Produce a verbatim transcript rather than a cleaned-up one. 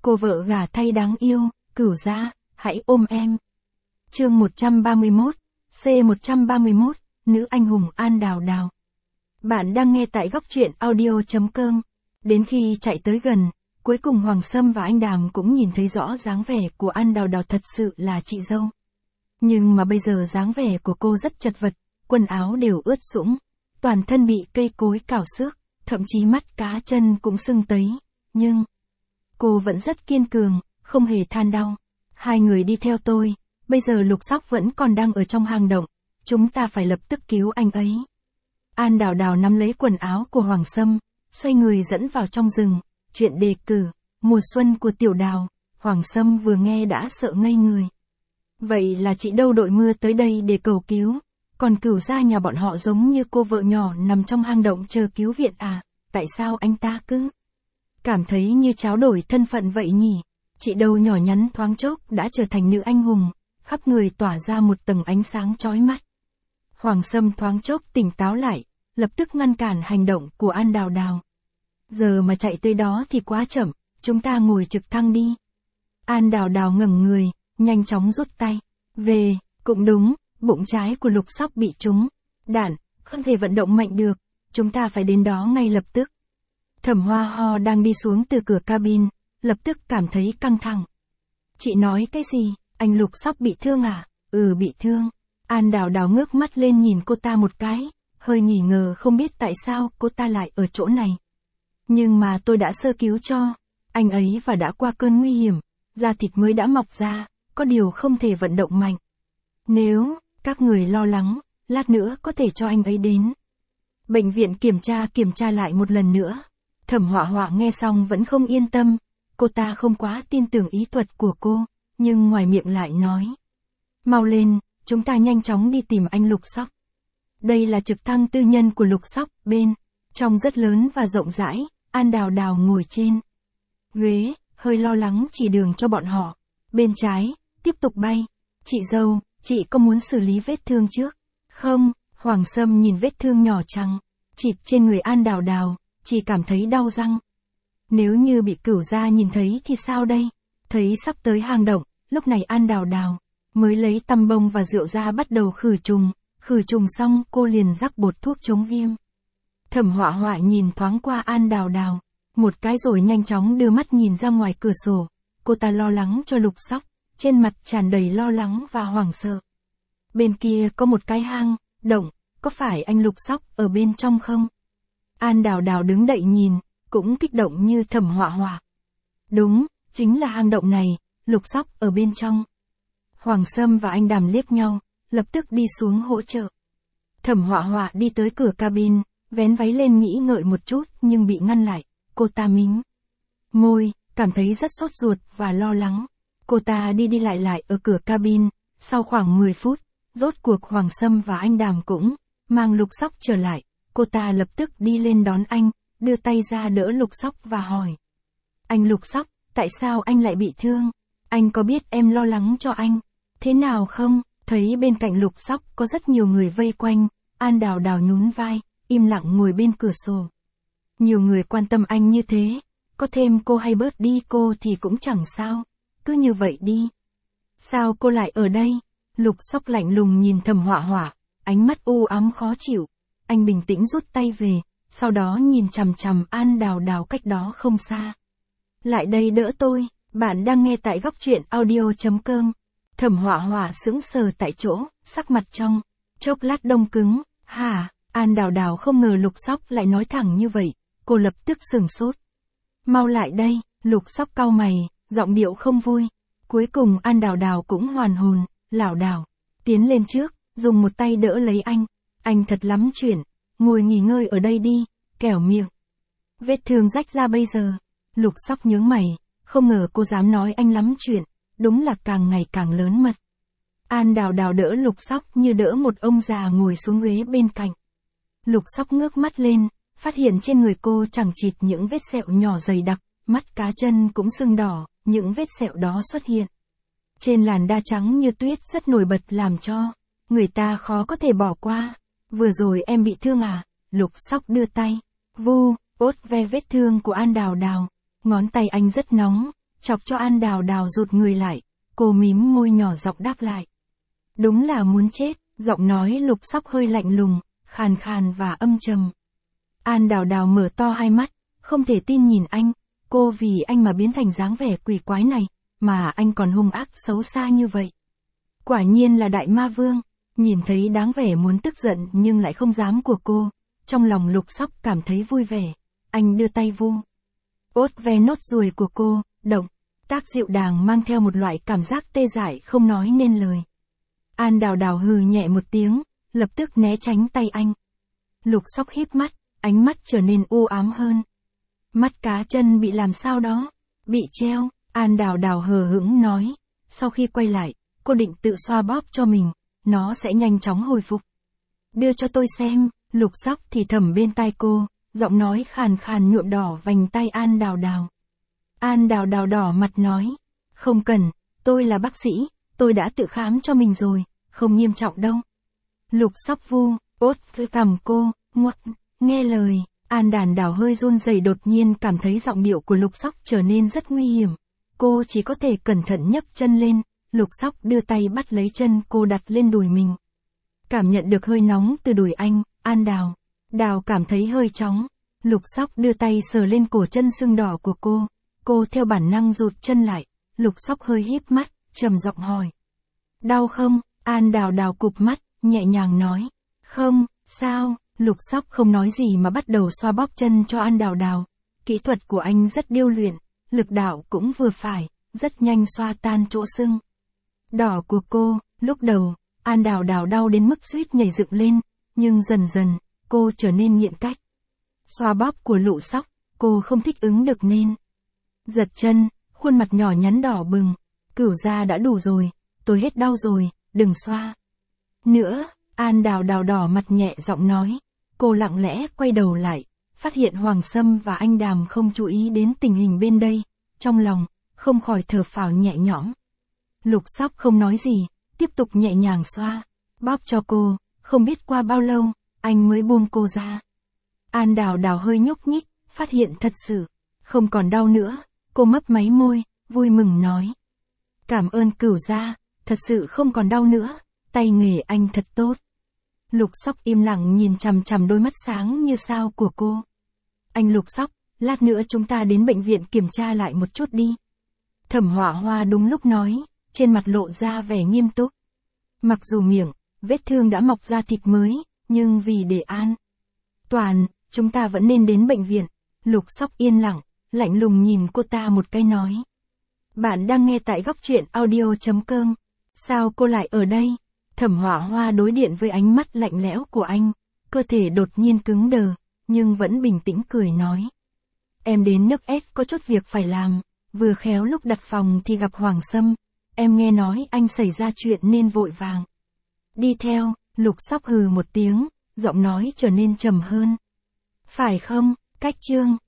Cô vợ gả thay đáng yêu, Cửu Gia, hãy ôm em. Chương một trăm ba mươi mốt, C một trăm ba mươi mốt, nữ anh hùng An Đào Đào. Bạn đang nghe tại góc truyện audio chấm com. Đến khi chạy tới gần, cuối cùng Hoàng Sâm và anh Đàm cũng nhìn thấy rõ dáng vẻ của An Đào Đào thật sự là chị dâu. Nhưng mà bây giờ dáng vẻ của cô rất chật vật, quần áo đều ướt sũng, toàn thân bị cây cối cào xước, thậm chí mắt cá chân cũng sưng tấy, nhưng cô vẫn rất kiên cường, không hề than đau. Hai người đi theo tôi, bây giờ Lục Sóc vẫn còn đang ở trong hang động, chúng ta phải lập tức cứu anh ấy. An Đào Đào nắm lấy quần áo của Hoàng Sâm, xoay người dẫn vào trong rừng. Chuyện đề cử, mùa xuân của Tiểu Đào, Hoàng Sâm vừa nghe đã sợ ngây người. Vậy là chị đâu đội mưa tới đây để cầu cứu, còn Cửu Gia nhà bọn họ giống như cô vợ nhỏ nằm trong hang động chờ cứu viện à, tại sao anh ta cứ cảm thấy như tráo đổi thân phận vậy nhỉ? Chị đâu nhỏ nhắn thoáng chốc đã trở thành nữ anh hùng, khắp người tỏa ra một tầng ánh sáng chói mắt. Hoàng Sâm thoáng chốc tỉnh táo lại, lập tức ngăn cản hành động của An Đào Đào. Giờ mà chạy tới đó thì quá chậm, chúng ta ngồi trực thăng đi. An Đào Đào ngẩng người, nhanh chóng rút tay. Về, cũng đúng, bụng trái của Lục Sóc bị trúng đạn, không thể vận động mạnh được, chúng ta phải đến đó ngay lập tức. Thẩm Hoa Ho đang đi xuống từ cửa cabin, lập tức cảm thấy căng thẳng. Chị nói cái gì, anh Lục Sóc bị thương à? Ừ, bị thương. An Đào Đào ngước mắt lên nhìn cô ta một cái, hơi nghi ngờ không biết tại sao cô ta lại ở chỗ này. Nhưng mà tôi đã sơ cứu cho anh ấy và đã qua cơn nguy hiểm, da thịt mới đã mọc ra, có điều không thể vận động mạnh. Nếu các người lo lắng, lát nữa có thể cho anh ấy đến bệnh viện kiểm tra kiểm tra lại một lần nữa. Thẩm Họa Họa nghe xong vẫn không yên tâm, cô ta không quá tin tưởng ý thuật của cô, nhưng ngoài miệng lại nói. Mau lên, chúng ta nhanh chóng đi tìm anh Lục Sóc. Đây là trực thăng tư nhân của Lục Sóc, bên trong rất lớn và rộng rãi. An Đào Đào ngồi trên ghế, hơi lo lắng chỉ đường cho bọn họ. Bên trái, tiếp tục bay. Chị dâu, chị có muốn xử lý vết thương trước? Không, Hoàng Sâm nhìn vết thương nhỏ chằng chịt trên người An Đào Đào, chỉ cảm thấy đau răng. Nếu như bị Cửu Gia nhìn thấy thì sao đây? Thấy sắp tới hang động, lúc này An Đào Đào mới lấy tăm bông và rượu ra bắt đầu khử trùng. Khử trùng xong cô liền rắc bột thuốc chống viêm. Thẩm Họa Họa nhìn thoáng qua An Đào Đào, một cái rồi nhanh chóng đưa mắt nhìn ra ngoài cửa sổ. Cô ta lo lắng cho Lục Sóc, trên mặt tràn đầy lo lắng và hoảng sợ. Bên kia có một cái hang động, có phải anh Lục Sóc ở bên trong không? An Đào Đào đứng đậy nhìn, cũng kích động như Thẩm Họa Họa. Đúng, chính là hang động này, Lục Sóc ở bên trong. Hoàng Sâm và anh Đàm liếc nhau, lập tức đi xuống hỗ trợ. Thẩm Họa Họa đi tới cửa cabin, vén váy lên nghĩ ngợi một chút nhưng bị ngăn lại. Cô ta mím môi, cảm thấy rất sốt ruột và lo lắng. Cô ta đi đi lại lại ở cửa cabin, sau khoảng mười phút, rốt cuộc Hoàng Sâm và anh Đàm cũng mang Lục Sóc trở lại. Cô ta lập tức đi lên đón anh, đưa tay ra đỡ Lục Sóc và hỏi. Anh Lục Sóc, tại sao anh lại bị thương? Anh có biết em lo lắng cho anh thế nào không? Thấy bên cạnh Lục Sóc có rất nhiều người vây quanh, An Đào Đào nhún vai, im lặng ngồi bên cửa sổ. Nhiều người quan tâm anh như thế, có thêm cô hay bớt đi cô thì cũng chẳng sao, cứ như vậy đi. Sao cô lại ở đây? Lục Sóc lạnh lùng nhìn Thẩm Họa Họa, ánh mắt u ám khó chịu. Anh bình tĩnh rút tay về, sau đó nhìn chằm chằm An Đào Đào cách đó không xa. Lại đây đỡ tôi, bạn đang nghe tại góc truyện audio chấm com. Thẩm Họa Họa sững sờ tại chỗ, sắc mặt trong chốc lát đông cứng. Hả? An Đào Đào không ngờ Lục Sóc lại nói thẳng như vậy, cô lập tức sừng sốt. Mau lại đây, Lục Sóc cau mày, giọng điệu không vui. Cuối cùng An Đào Đào cũng hoàn hồn, lảo đảo tiến lên trước, dùng một tay đỡ lấy anh. Anh thật lắm chuyện, ngồi nghỉ ngơi ở đây đi, kẻo miệng vết thương rách ra bây giờ. Lục Sóc nhướng mày, không ngờ cô dám nói anh lắm chuyện, đúng là càng ngày càng lớn mật. An Đào Đào đỡ Lục Sóc như đỡ một ông già ngồi xuống ghế bên cạnh. Lục Sóc ngước mắt lên, phát hiện trên người cô chẳng chịt những vết sẹo nhỏ dày đặc, mắt cá chân cũng sưng đỏ, những vết sẹo đó xuất hiện trên làn da trắng như tuyết rất nổi bật làm cho người ta khó có thể bỏ qua. Vừa rồi em bị thương à? Lục Sóc đưa tay vu vuốt ve vết thương của An Đào Đào, ngón tay anh rất nóng, chọc cho An Đào Đào rụt người lại, cô mím môi nhỏ giọng đáp lại. Đúng là muốn chết, giọng nói Lục Sóc hơi lạnh lùng, khàn khàn và âm trầm. An Đào Đào mở to hai mắt, không thể tin nhìn anh, cô vì anh mà biến thành dáng vẻ quỷ quái này, mà anh còn hung ác xấu xa như vậy. Quả nhiên là đại ma vương, nhìn thấy đáng vẻ muốn tức giận nhưng lại không dám của cô, trong lòng Lục Sóc cảm thấy vui vẻ, anh đưa tay vu. Ốt ve nốt ruồi của cô, động, tác dịu dàng mang theo một loại cảm giác tê dại không nói nên lời. An Đào Đào hừ nhẹ một tiếng, lập tức né tránh tay anh. Lục Sóc híp mắt, ánh mắt trở nên u ám hơn. Mắt cá chân bị làm sao đó? Bị treo, An Đào Đào hờ hững nói. Sau khi quay lại, cô định tự xoa bóp cho mình, nó sẽ nhanh chóng hồi phục. Đưa cho tôi xem, Lục Sóc thì thầm bên tai cô, giọng nói khàn khàn nhuộm đỏ vành tay An Đào Đào. An Đào Đào đỏ mặt nói, không cần, tôi là bác sĩ, tôi đã tự khám cho mình rồi, không nghiêm trọng đâu. Lục Sóc vu, ốt với cằm cô, ngoắc, nghe lời. An Đàn Đào hơi run rẩy, đột nhiên cảm thấy giọng điệu của Lục Sóc trở nên rất nguy hiểm. Cô chỉ có thể cẩn thận nhấc chân lên, Lục Sóc đưa tay bắt lấy chân cô đặt lên đùi mình. Cảm nhận được hơi nóng từ đùi anh, An Đào Đào cảm thấy hơi chóng. Lục Sóc đưa tay sờ lên cổ chân sưng đỏ của cô, cô theo bản năng rụt chân lại. Lục Sóc hơi híp mắt, trầm giọng hỏi. Đau không? An Đào Đào cụp mắt, nhẹ nhàng nói. Không, sao? Lục Sóc không nói gì mà bắt đầu xoa bóp chân cho An Đào Đào. Kỹ thuật của anh rất điêu luyện, lực đạo cũng vừa phải, rất nhanh xoa tan chỗ sưng đỏ của cô. Lúc đầu, An Đào Đào đau đến mức suýt nhảy dựng lên, nhưng dần dần, cô trở nên nghiện cách xoa bóp của Lục Sóc, cô không thích ứng được nên giật chân, khuôn mặt nhỏ nhắn đỏ bừng. Cửu gia đã đủ rồi, tôi hết đau rồi, đừng xoa nữa. An Đào Đào đỏ mặt nhẹ giọng nói. Cô lặng lẽ quay đầu lại, phát hiện Hoàng Sâm và anh Đàm không chú ý đến tình hình bên đây, trong lòng không khỏi thở phào nhẹ nhõm. Lục Sóc không nói gì, tiếp tục nhẹ nhàng xoa bóp cho cô, không biết qua bao lâu, anh mới buông cô ra. An Đào Đào hơi nhúc nhích, phát hiện thật sự không còn đau nữa, cô mấp máy môi, vui mừng nói. Cảm ơn Cửu gia, thật sự không còn đau nữa, tay nghề anh thật tốt. Lục Sóc im lặng nhìn chằm chằm đôi mắt sáng như sao của cô. Anh Lục Sóc, lát nữa chúng ta đến bệnh viện kiểm tra lại một chút đi. Thẩm Hỏa Hoa đúng lúc nói, trên mặt lộ ra vẻ nghiêm túc. Mặc dù miệng, vết thương đã mọc ra thịt mới, nhưng vì để an toàn, chúng ta vẫn nên đến bệnh viện. Lục Sóc yên lặng, lạnh lùng nhìn cô ta một cái nói. Bạn đang nghe tại góc truyện audio chấm com. Sao cô lại ở đây? Thẩm Hỏa Hoa đối điện với ánh mắt lạnh lẽo của anh, cơ thể đột nhiên cứng đờ, nhưng vẫn bình tĩnh cười nói. Em đến nước S có chút việc phải làm, vừa khéo lúc đặt phòng thì gặp Hoàng Sâm, em nghe nói anh xảy ra chuyện nên vội vàng đi theo. Lục Sóc hừ một tiếng, giọng nói trở nên trầm hơn. Phải không, Cách Trương?